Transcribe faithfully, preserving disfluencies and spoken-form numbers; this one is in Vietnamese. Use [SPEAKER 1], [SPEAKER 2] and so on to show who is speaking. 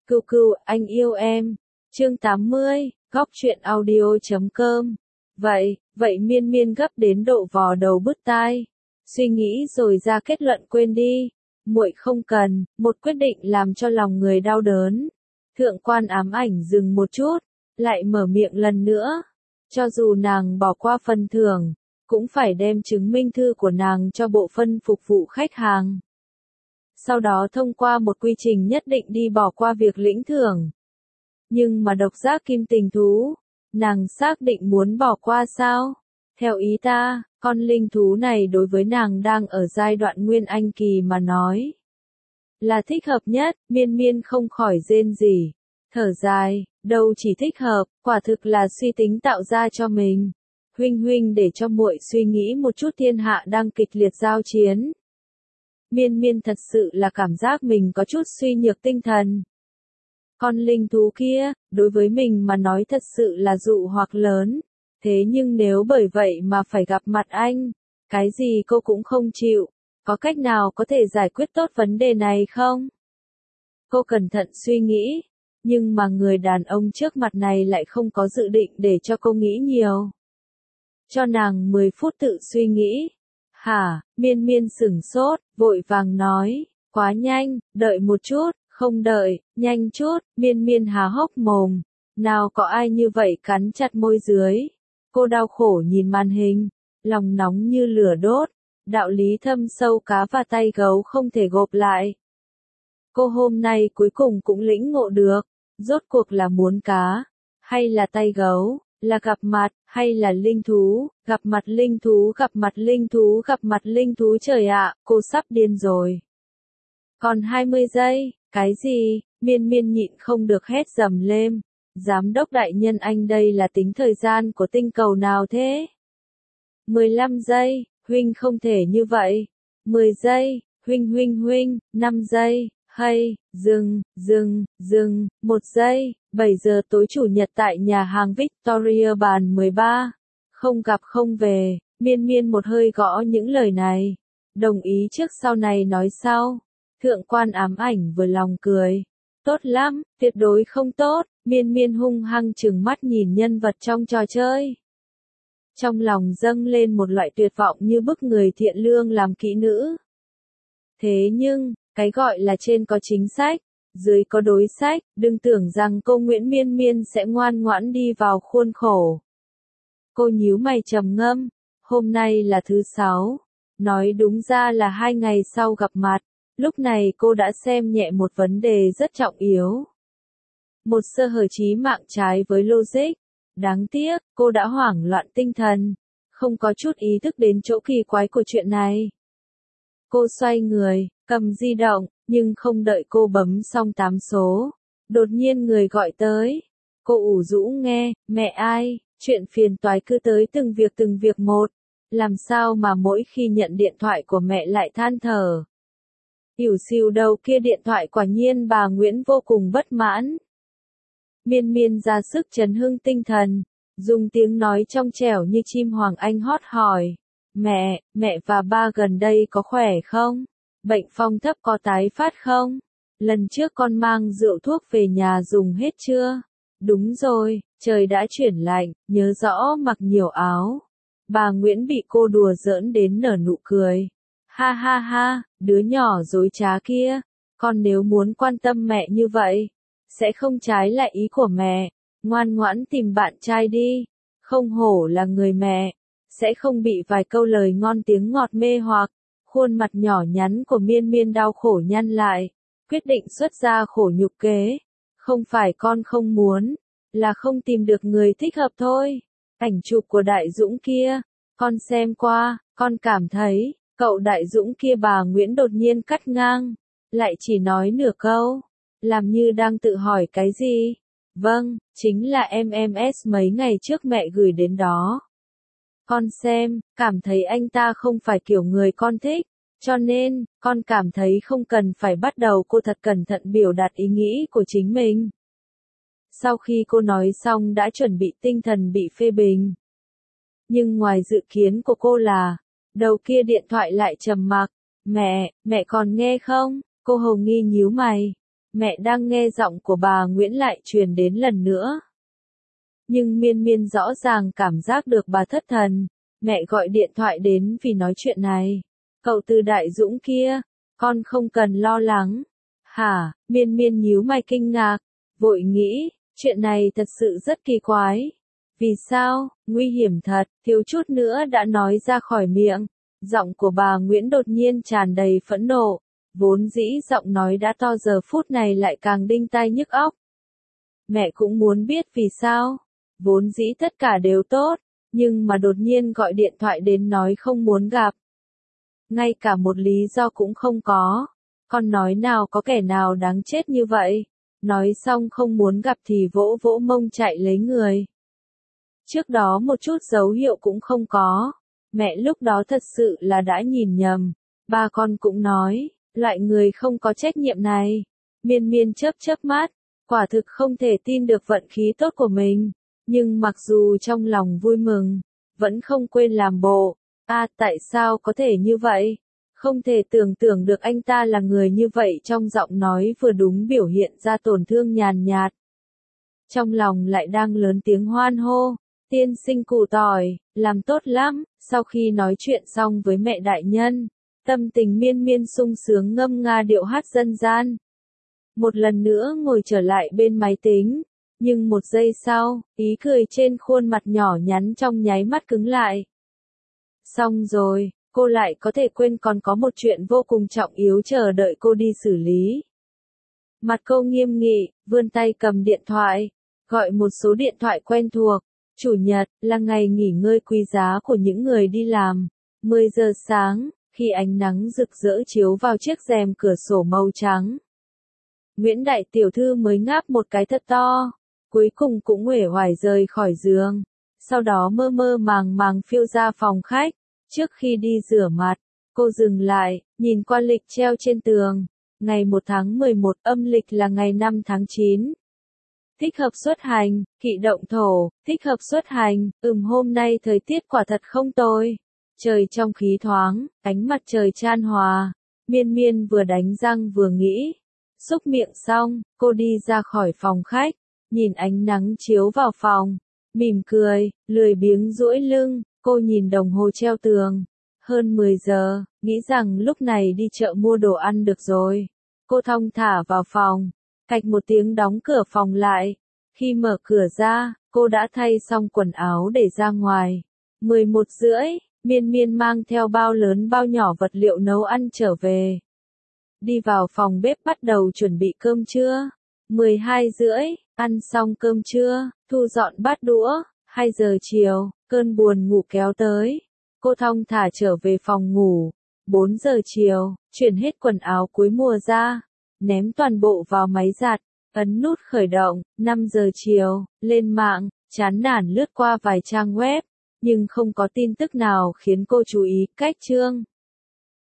[SPEAKER 1] Cừu cừu, anh yêu em. Chương tám mươi, góc truyện audio chấm com. Vậy, vậy Miên Miên gấp đến độ vò đầu bứt tai. Suy nghĩ rồi ra kết luận quên đi. Muội không cần, một quyết định làm cho lòng người đau đớn. Thượng quan ám ảnh dừng một chút, lại mở miệng lần nữa. Cho dù nàng bỏ qua phần thưởng, cũng phải đem chứng minh thư của nàng cho bộ phận phục vụ khách hàng. Sau đó thông qua một quy trình nhất định đi bỏ qua việc lĩnh thưởng. Nhưng mà độc giác kim tình thú, nàng xác định muốn bỏ qua sao? Theo ý ta, con linh thú này đối với nàng đang ở giai đoạn nguyên anh kỳ mà nói là thích hợp nhất. Miên Miên không khỏi rên rỉ, thở dài, đâu chỉ thích hợp, quả thực là suy tính tạo ra cho mình. Huynh huynh để cho muội suy nghĩ một chút, thiên hạ đang kịch liệt giao chiến. Miên Miên thật sự là cảm giác mình có chút suy nhược tinh thần. Con linh thú kia, đối với mình mà nói thật sự là dụ hoặc lớn. Thế nhưng nếu bởi vậy mà phải gặp mặt anh, cái gì cô cũng không chịu. Có cách nào có thể giải quyết tốt vấn đề này không? Cô cẩn thận suy nghĩ, nhưng mà người đàn ông trước mặt này lại không có dự định để cho cô nghĩ nhiều. Cho nàng mười phút tự suy nghĩ. Hả, Miên Miên sửng sốt, vội vàng nói, quá nhanh, đợi một chút, không đợi, nhanh chút. Miên Miên há hốc mồm, nào có ai như vậy, cắn chặt môi dưới. Cô đau khổ nhìn màn hình, lòng nóng như lửa đốt, đạo lý thâm sâu cá và tay gấu không thể gộp lại. Cô hôm nay cuối cùng cũng lĩnh ngộ được, rốt cuộc là muốn cá, hay là tay gấu, là gặp mặt, hay là linh thú, gặp mặt linh thú, gặp mặt linh thú, gặp mặt linh thú. Trời ạ, cô sắp điên rồi. Còn hai mươi giây, cái gì? Miên Miên nhịn không được hét dầm lên. Giám đốc đại nhân, anh đây là tính thời gian của tinh cầu nào thế? mười lăm giây, huynh không thể như vậy. mười giây, huynh huynh huynh, năm giây, hay, dừng, dừng, dừng, một giây. bảy giờ tối chủ nhật tại nhà hàng Victoria bàn mười ba. Không gặp không về. Miên Miên một hơi gõ những lời này. Đồng ý trước sau này nói sau. Thượng quan ám ảnh vừa lòng cười. Tốt lắm, tuyệt đối không tốt. Miên Miên hung hăng trừng mắt nhìn nhân vật trong trò chơi. Trong lòng dâng lên một loại tuyệt vọng như bức người thiện lương làm kỹ nữ. Thế nhưng, cái gọi là trên có chính sách, dưới có đối sách, đừng tưởng rằng cô Nguyễn Miên Miên sẽ ngoan ngoãn đi vào khuôn khổ. Cô nhíu mày trầm ngâm, hôm nay là thứ sáu, nói đúng ra là hai ngày sau gặp mặt, lúc này cô đã xem nhẹ một vấn đề rất trọng yếu. Một sơ hở chí mạng trái với logic, đáng tiếc, cô đã hoảng loạn tinh thần, không có chút ý thức đến chỗ kỳ quái của chuyện này. Cô xoay người, cầm di động, nhưng không đợi cô bấm xong tám số. Đột nhiên người gọi tới. Cô ủ rũ nghe, mẹ ai, chuyện phiền toái cứ tới từng việc từng việc một. Làm sao mà mỗi khi nhận điện thoại của mẹ lại than thở. Ỉu xìu đầu kia điện thoại, quả nhiên bà Nguyễn vô cùng bất mãn. Miên Miên ra sức trấn hưng tinh thần, dùng tiếng nói trong trẻo như chim hoàng anh hót hỏi. Mẹ, mẹ và ba gần đây có khỏe không? Bệnh phong thấp có tái phát không? Lần trước con mang rượu thuốc về nhà dùng hết chưa? Đúng rồi, trời đã chuyển lạnh, nhớ rõ mặc nhiều áo. Bà Nguyễn bị cô đùa giỡn đến nở nụ cười. Ha ha ha, đứa nhỏ dối trá kia. Con nếu muốn quan tâm mẹ như vậy, sẽ không trái lại ý của mẹ. Ngoan ngoãn tìm bạn trai đi. Không hổ là người mẹ. Sẽ không bị vài câu lời ngon tiếng ngọt mê hoặc. Khuôn mặt nhỏ nhắn của Miên Miên đau khổ nhăn lại, quyết định xuất ra khổ nhục kế. Không phải con không muốn, là không tìm được người thích hợp thôi. Ảnh chụp của Đại Dũng kia, con xem qua, con cảm thấy, cậu Đại Dũng kia. Bà Nguyễn đột nhiên cắt ngang, lại chỉ nói nửa câu, làm như đang tự hỏi cái gì. Vâng, chính là em em ét mấy ngày trước mẹ gửi đến đó. Con xem, cảm thấy anh ta không phải kiểu người con thích, cho nên, con cảm thấy không cần phải bắt đầu. Cô thật cẩn thận biểu đạt ý nghĩ của chính mình. Sau khi cô nói xong đã chuẩn bị tinh thần bị phê bình. Nhưng ngoài dự kiến của cô là, đầu kia điện thoại lại trầm mặc. Mẹ, mẹ còn nghe không? Cô hầu nghi nhíu mày. Mẹ đang nghe giọng của bà Nguyễn lại truyền đến lần nữa. Nhưng Miên Miên rõ ràng cảm giác được bà thất thần. Mẹ gọi điện thoại đến vì nói chuyện này. Cậu Từ Đại Dũng kia, con không cần lo lắng. Hả? Miên Miên nhíu mày kinh ngạc, vội nghĩ, chuyện này thật sự rất kỳ quái. Vì sao? Nguy hiểm thật, thiếu chút nữa đã nói ra khỏi miệng. Giọng của bà Nguyễn đột nhiên tràn đầy phẫn nộ, vốn dĩ giọng nói đã to giờ phút này lại càng đinh tai nhức óc. Mẹ cũng muốn biết vì sao. Vốn dĩ tất cả đều tốt, nhưng mà đột nhiên gọi điện thoại đến nói không muốn gặp. Ngay cả một lý do cũng không có. Con nói nào có kẻ nào đáng chết như vậy. Nói xong không muốn gặp thì vỗ vỗ mông chạy lấy người. Trước đó một chút dấu hiệu cũng không có. Mẹ lúc đó thật sự là đã nhìn nhầm. Ba con cũng nói, loại người không có trách nhiệm này. Miên Miên chớp chớp mắt, quả thực không thể tin được vận khí tốt của mình. Nhưng mặc dù trong lòng vui mừng, vẫn không quên làm bộ. À, tại sao có thể như vậy? Không thể tưởng tượng được anh ta là người như vậy, trong giọng nói vừa đúng biểu hiện ra tổn thương nhàn nhạt. Trong lòng lại đang lớn tiếng hoan hô. Tiên sinh củ tỏi, làm tốt lắm. Sau khi nói chuyện xong với mẹ đại nhân, tâm tình Miên Miên sung sướng ngâm nga điệu hát dân gian. Một lần nữa ngồi trở lại bên máy tính. Nhưng một giây sau, ý cười trên khuôn mặt nhỏ nhắn trong nháy mắt cứng lại. Xong rồi, cô lại có thể quên còn có một chuyện vô cùng trọng yếu chờ đợi cô đi xử lý. Mặt cô nghiêm nghị, vươn tay cầm điện thoại, gọi một số điện thoại quen thuộc. Chủ nhật, là ngày nghỉ ngơi quý giá của những người đi làm. mười giờ sáng, khi ánh nắng rực rỡ chiếu vào chiếc rèm cửa sổ màu trắng. Nguyễn đại tiểu thư mới ngáp một cái thật to. Cuối cùng cũng uể oải rời khỏi giường. Sau đó mơ mơ màng màng phiêu ra phòng khách. Trước khi đi rửa mặt, cô dừng lại, nhìn qua lịch treo trên tường. Ngày một tháng mười một, âm lịch là ngày năm tháng chín. Thích hợp xuất hành, kỵ động thổ, thích hợp xuất hành, ừm hôm nay thời tiết quả thật không tồi. Trời trong khí thoáng, ánh mặt trời chan hòa. Miên Miên vừa đánh răng vừa nghĩ. Xúc miệng xong, cô đi ra khỏi phòng khách. Nhìn ánh nắng chiếu vào phòng, mỉm cười, lười biếng duỗi lưng, cô nhìn đồng hồ treo tường. Hơn mười giờ, nghĩ rằng lúc này đi chợ mua đồ ăn được rồi. Cô thong thả vào phòng, cạch một tiếng đóng cửa phòng lại. Khi mở cửa ra, cô đã thay xong quần áo để ra ngoài. mười một rưỡi, Miên Miên mang theo bao lớn bao nhỏ vật liệu nấu ăn trở về. Đi vào phòng bếp bắt đầu chuẩn bị cơm trưa. mười hai rưỡi, ăn xong cơm trưa, thu dọn bát đũa. hai giờ chiều, cơn buồn ngủ kéo tới. Cô thong thả trở về phòng ngủ. bốn giờ chiều, chuyển hết quần áo cuối mùa ra. Ném toàn bộ vào máy giặt. Ấn nút khởi động. năm giờ chiều, lên mạng, chán nản lướt qua vài trang web. Nhưng không có tin tức nào khiến cô chú ý. Cách chương